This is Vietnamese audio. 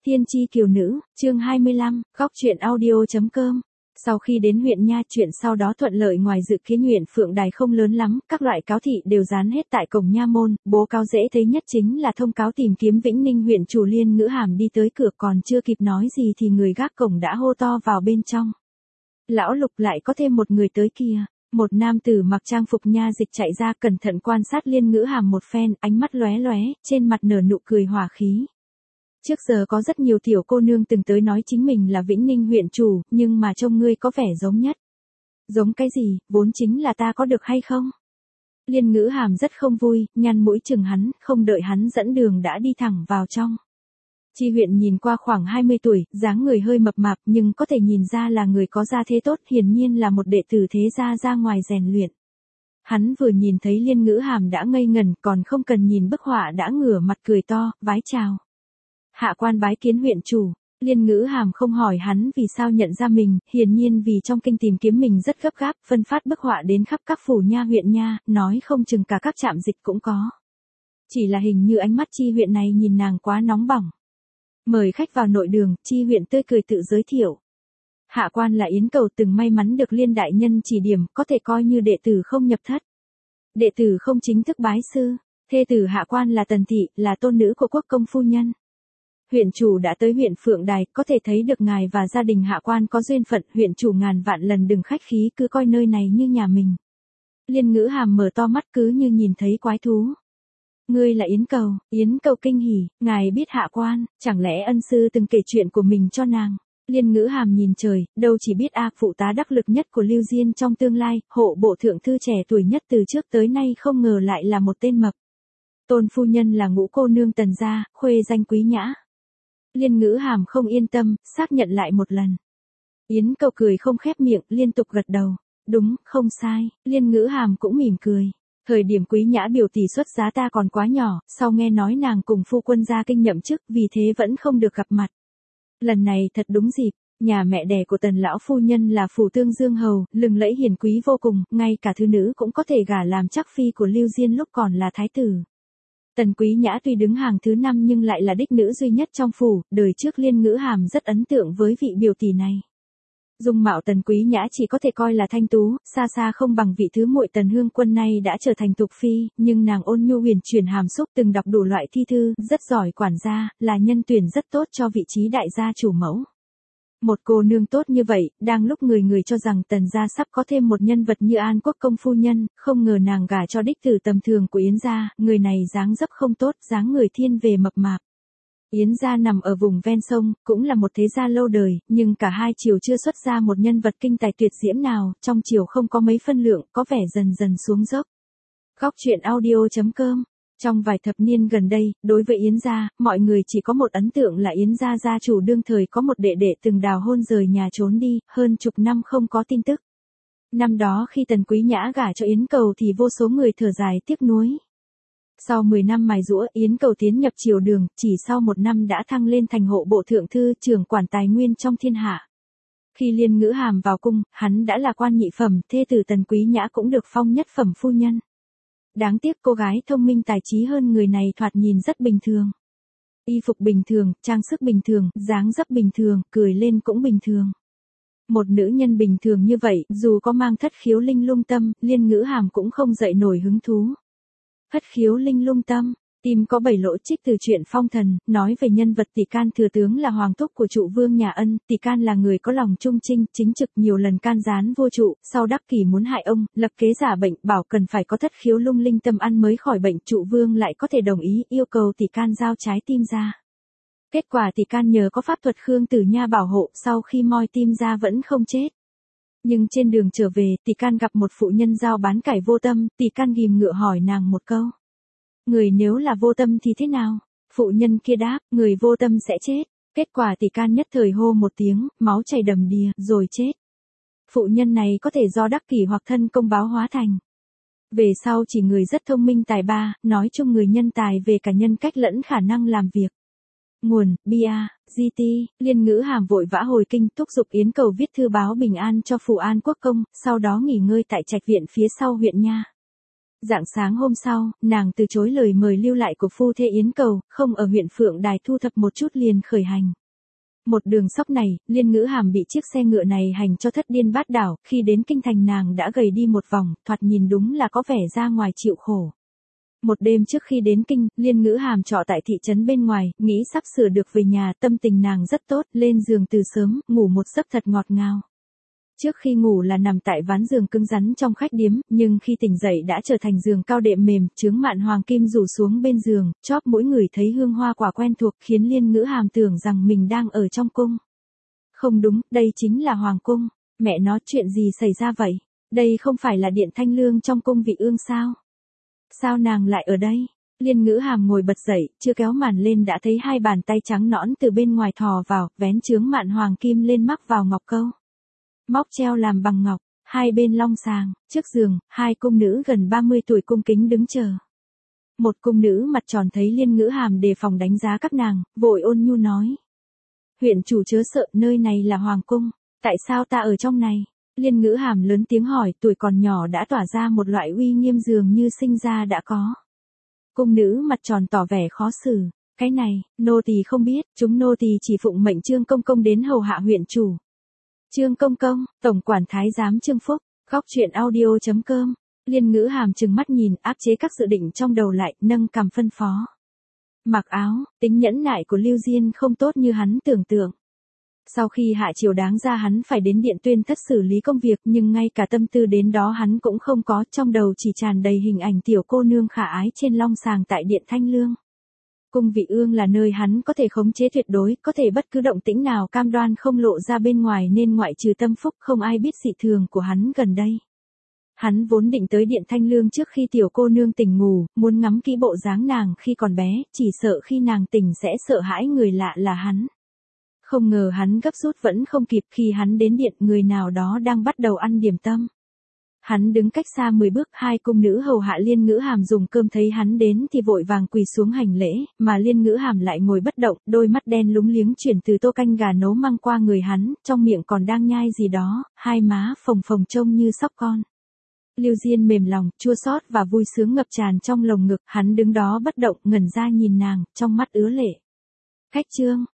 Thiên chi kiều nữ, chương 25, góc truyện audio.com. Sau khi đến huyện Nha, chuyện sau đó thuận lợi ngoài dự kiến. Huyện Phượng Đài không lớn lắm, các loại cáo thị đều dán hết tại cổng nha môn, bố cáo dễ thấy nhất chính là thông cáo tìm kiếm Vĩnh Ninh huyện chủ. Liên Ngữ Hàm đi tới cửa còn chưa kịp nói gì thì người gác cổng đã hô to vào bên trong. Lão Lục, lại có thêm một người tới kìa. Một nam tử mặc trang phục nha dịch chạy ra, cẩn thận quan sát Liên Ngữ Hàm một phen, ánh mắt lóe lóe, trên mặt nở nụ cười hỏa khí. Trước giờ có rất nhiều tiểu cô nương từng tới nói chính mình là Vĩnh Ninh huyện chủ, nhưng mà trông ngươi có vẻ giống nhất. Giống cái gì, vốn chính là ta, có được hay không? Liên Ngữ Hàm rất không vui, nhăn mũi chừng hắn, không đợi hắn dẫn đường đã đi thẳng vào trong. Chi huyện nhìn qua khoảng 20 tuổi, dáng người hơi mập mạp nhưng có thể nhìn ra là người có gia thế tốt, hiển nhiên là một đệ tử thế gia ra ngoài rèn luyện. Hắn vừa nhìn thấy Liên Ngữ Hàm đã ngây ngẩn, còn không cần nhìn bức họa đã ngửa mặt cười to, vái chào. Hạ quan bái kiến huyện chủ. Liên Ngữ Hàm không hỏi hắn vì sao nhận ra mình, hiển nhiên vì trong kinh tìm kiếm mình rất gấp gáp, phân phát bức họa đến khắp các phủ nha huyện nha, nói không chừng cả các trạm dịch cũng có. Chỉ là hình như ánh mắt Chi huyện này nhìn nàng quá nóng bỏng. Mời khách vào nội đường, Chi huyện tươi cười tự giới thiệu. Hạ quan là Yến Cầu, từng may mắn được Liên đại nhân chỉ điểm, có thể coi như đệ tử không nhập thất. Đệ tử không chính thức bái sư, thê tử hạ quan là Tần Thị, là tôn nữ của quốc công phu nhân. Huyện chủ đã tới huyện Phượng Đài, có thể thấy được ngài và gia đình hạ quan có duyên phận. Huyện chủ ngàn vạn lần đừng khách khí, cứ coi nơi này như nhà mình. Liên Ngữ Hàm mở to mắt cứ như nhìn thấy quái thú. Ngươi là Yến Cầu. Yến Cầu kinh hỉ, ngài biết hạ quan, chẳng lẽ ân sư từng kể chuyện của mình cho nàng? Liên Ngữ Hàm nhìn trời, đâu chỉ biết phụ tá đắc lực nhất của Lưu Diên trong tương lai, hộ bộ thượng thư trẻ tuổi nhất từ trước tới nay, không ngờ lại là một tên mập. Tôn phu nhân là Ngũ cô nương Tần gia, khuê danh quý nhã. Liên Ngữ Hàm không yên tâm, xác nhận lại một lần. Yến Cầu cười không khép miệng, liên tục gật đầu. Đúng, không sai. Liên Ngữ Hàm cũng mỉm cười. Thời điểm quý nhã biểu tỷ xuất giá ta còn quá nhỏ, sau nghe nói nàng cùng phu quân ra kinh nhậm chức, vì thế vẫn không được gặp mặt. Lần này thật đúng dịp, nhà mẹ đẻ của Tần lão phu nhân là phủ tương Dương hầu, lừng lẫy hiền quý vô cùng, ngay cả thứ nữ cũng có thể gả làm chắc phi của Lưu Diên lúc còn là thái tử. Tần Quý Nhã tuy đứng hàng thứ 5 nhưng lại là đích nữ duy nhất trong phủ, đời trước Liên Ngữ Hàm rất ấn tượng với vị biểu tỷ này. Dung mạo Tần Quý Nhã chỉ có thể coi là thanh tú, xa xa không bằng vị thứ muội Tần Hương Quân nay đã trở thành tục phi, nhưng nàng ôn nhu huyền chuyển hàm xúc, từng đọc đủ loại thi thư, rất giỏi quản gia, là nhân tuyển rất tốt cho vị trí đại gia chủ mẫu. Một cô nương tốt như vậy, đang lúc người người cho rằng Tần gia sắp có thêm một nhân vật như An Quốc công phu nhân, không ngờ nàng gả cho đích tử tầm thường của Yến gia, người này dáng dấp không tốt, dáng người thiên về mập mạp. Yến gia nằm ở vùng ven sông, cũng là một thế gia lâu đời, nhưng cả hai triều chưa xuất ra một nhân vật kinh tài tuyệt diễm nào, trong triều không có mấy phân lượng, có vẻ dần dần xuống dốc. Góc truyện audio.com. Trong vài thập niên gần đây, đối với Yến gia, mọi người chỉ có một ấn tượng là Yến gia gia chủ đương thời có một đệ đệ từng đào hôn rời nhà trốn đi, hơn chục năm không có tin tức. Năm đó khi Tần Quý Nhã gả cho Yến Cầu thì vô số người thở dài tiếc nuối. Sau 10 năm mài giũa, Yến Cầu tiến nhập triều đường, chỉ sau 1 năm đã thăng lên thành hộ bộ thượng thư, trưởng quản tài nguyên trong thiên hạ. Khi Liên Ngữ Hàm vào cung, hắn đã là quan nhị phẩm, thê tử Tần Quý Nhã cũng được phong nhất phẩm phu nhân. Đáng tiếc cô gái thông minh tài trí hơn người này thoạt nhìn rất bình thường. Y phục bình thường, trang sức bình thường, dáng dấp bình thường, cười lên cũng bình thường. Một nữ nhân bình thường như vậy, dù có mang thất khiếu linh lung tâm, Liên Ngữ Hàm cũng không dậy nổi hứng thú. Thất khiếu linh lung tâm, tim có 7 lỗ. Trích từ truyện Phong Thần, nói về nhân vật Tỷ Can thừa tướng là hoàng thúc của trụ vương nhà Ân. Tỷ Can là người có lòng trung trinh, chính trực, nhiều lần can gián vô trụ, sau đắc kỷ muốn hại ông, lập kế giả bệnh, bảo cần phải có thất khiếu lung linh tâm ăn mới khỏi bệnh, trụ vương lại có thể đồng ý, yêu cầu Tỷ Can giao trái tim ra. Kết quả Tỷ Can nhờ có pháp thuật Khương Tử Nha bảo hộ, sau khi moi tim ra vẫn không chết. Nhưng trên đường trở về, Tỷ Can gặp một phụ nhân giao bán cải vô tâm, Tỷ Can ghìm ngựa hỏi nàng một câu. Người nếu là vô tâm thì thế nào? Phụ nhân kia đáp, người vô tâm sẽ chết. Kết quả Tỷ Can nhất thời hô một tiếng, máu chảy đầm đìa, rồi chết. Phụ nhân này có thể do đắc kỷ hoặc thân công báo hóa thành. Về sau chỉ người rất thông minh tài ba, nói chung người nhân tài về cả nhân cách lẫn khả năng làm việc. Nguồn, Bia, GT. Liên Ngữ Hàm vội vã hồi kinh, thúc giục Yến Cầu viết thư báo bình an cho phủ An Quốc công, sau đó nghỉ ngơi tại trạch viện phía sau huyện nha. Rạng sáng hôm sau, nàng từ chối lời mời lưu lại của phu thê Yến Cầu, không ở huyện Phượng Đài thu thập một chút liền khởi hành. Một đường sóc này, Liên Ngữ Hàm bị chiếc xe ngựa này hành cho thất điên bát đảo, khi đến kinh thành nàng đã gầy đi một vòng, thoạt nhìn đúng là có vẻ ra ngoài chịu khổ. Một đêm trước khi đến kinh, Liên Ngữ Hàm trọ tại thị trấn bên ngoài, nghĩ sắp sửa được về nhà, tâm tình nàng rất tốt, lên giường từ sớm, ngủ một giấc thật ngọt ngào. Trước khi ngủ là nằm tại ván giường cứng rắn trong khách điếm, nhưng khi tỉnh dậy đã trở thành giường cao đệm mềm, chướng mạn hoàng kim rủ xuống bên giường, chóp mỗi người thấy hương hoa quả quen thuộc khiến Liên Ngữ Hàm tưởng rằng mình đang ở trong cung. Không đúng, đây chính là hoàng cung. Mẹ nó, chuyện gì xảy ra vậy? Đây không phải là điện thanh lương trong cung vị ương sao? Sao nàng lại ở đây? Liên Ngữ Hàm ngồi bật dậy, chưa kéo màn lên đã thấy hai bàn tay trắng nõn từ bên ngoài thò vào, vén chướng mạn hoàng kim lên mắc vào ngọc câu. Móc treo làm bằng ngọc, hai bên long sàng, trước giường, hai cung nữ gần 30 tuổi cung kính đứng chờ. Một cung nữ mặt tròn thấy Liên Ngữ Hàm đề phòng đánh giá các nàng, vội ôn nhu nói. Huyện chủ chớ sợ, nơi này là hoàng cung, tại sao ta ở trong này? Liên Ngữ Hàm lớn tiếng hỏi, tuổi còn nhỏ đã tỏa ra một loại uy nghiêm dường như sinh ra đã có. Cung nữ mặt tròn tỏ vẻ khó xử, cái này, nô tỳ không biết, chúng nô tỳ chỉ phụng mệnh Trương công công đến hầu hạ huyện chủ. Trương công công, tổng quản thái giám Trương Phúc, góc truyện audio.com. Liên Ngữ Hàm trừng mắt nhìn, áp chế các dự định trong đầu lại, nâng cằm phân phó. Mặc áo, tính nhẫn nại của Lưu Diên không tốt như hắn tưởng tượng. Sau khi hạ triều đáng ra hắn phải đến điện tuyên thất xử lý công việc, nhưng ngay cả tâm tư đến đó hắn cũng không có, trong đầu chỉ tràn đầy hình ảnh tiểu cô nương khả ái trên long sàng tại điện Thanh Lương. Cung vị ương là nơi hắn có thể khống chế tuyệt đối, có thể bất cứ động tĩnh nào cam đoan không lộ ra bên ngoài nên ngoại trừ Tâm Phúc không ai biết dị thường của hắn gần đây. Hắn vốn định tới điện Thanh Lương trước khi tiểu cô nương tỉnh ngủ, muốn ngắm kỹ bộ dáng nàng khi còn bé, chỉ sợ khi nàng tỉnh sẽ sợ hãi người lạ là hắn. Không ngờ hắn gấp rút vẫn không kịp, khi hắn đến điện người nào đó đang bắt đầu ăn điểm tâm. Hắn đứng cách xa 10 bước, hai cung nữ hầu hạ Liên Ngữ Hàm dùng cơm thấy hắn đến thì vội vàng quỳ xuống hành lễ, mà Liên Ngữ Hàm lại ngồi bất động, đôi mắt đen lúng liếng chuyển từ tô canh gà nấu măng qua người hắn, trong miệng còn đang nhai gì đó, hai má phồng phồng trông như sóc con. Lưu Diên mềm lòng, chua xót và vui sướng ngập tràn trong lồng ngực, hắn đứng đó bất động, ngẩn ra nhìn nàng, trong mắt ứa lệ. Cách Trương,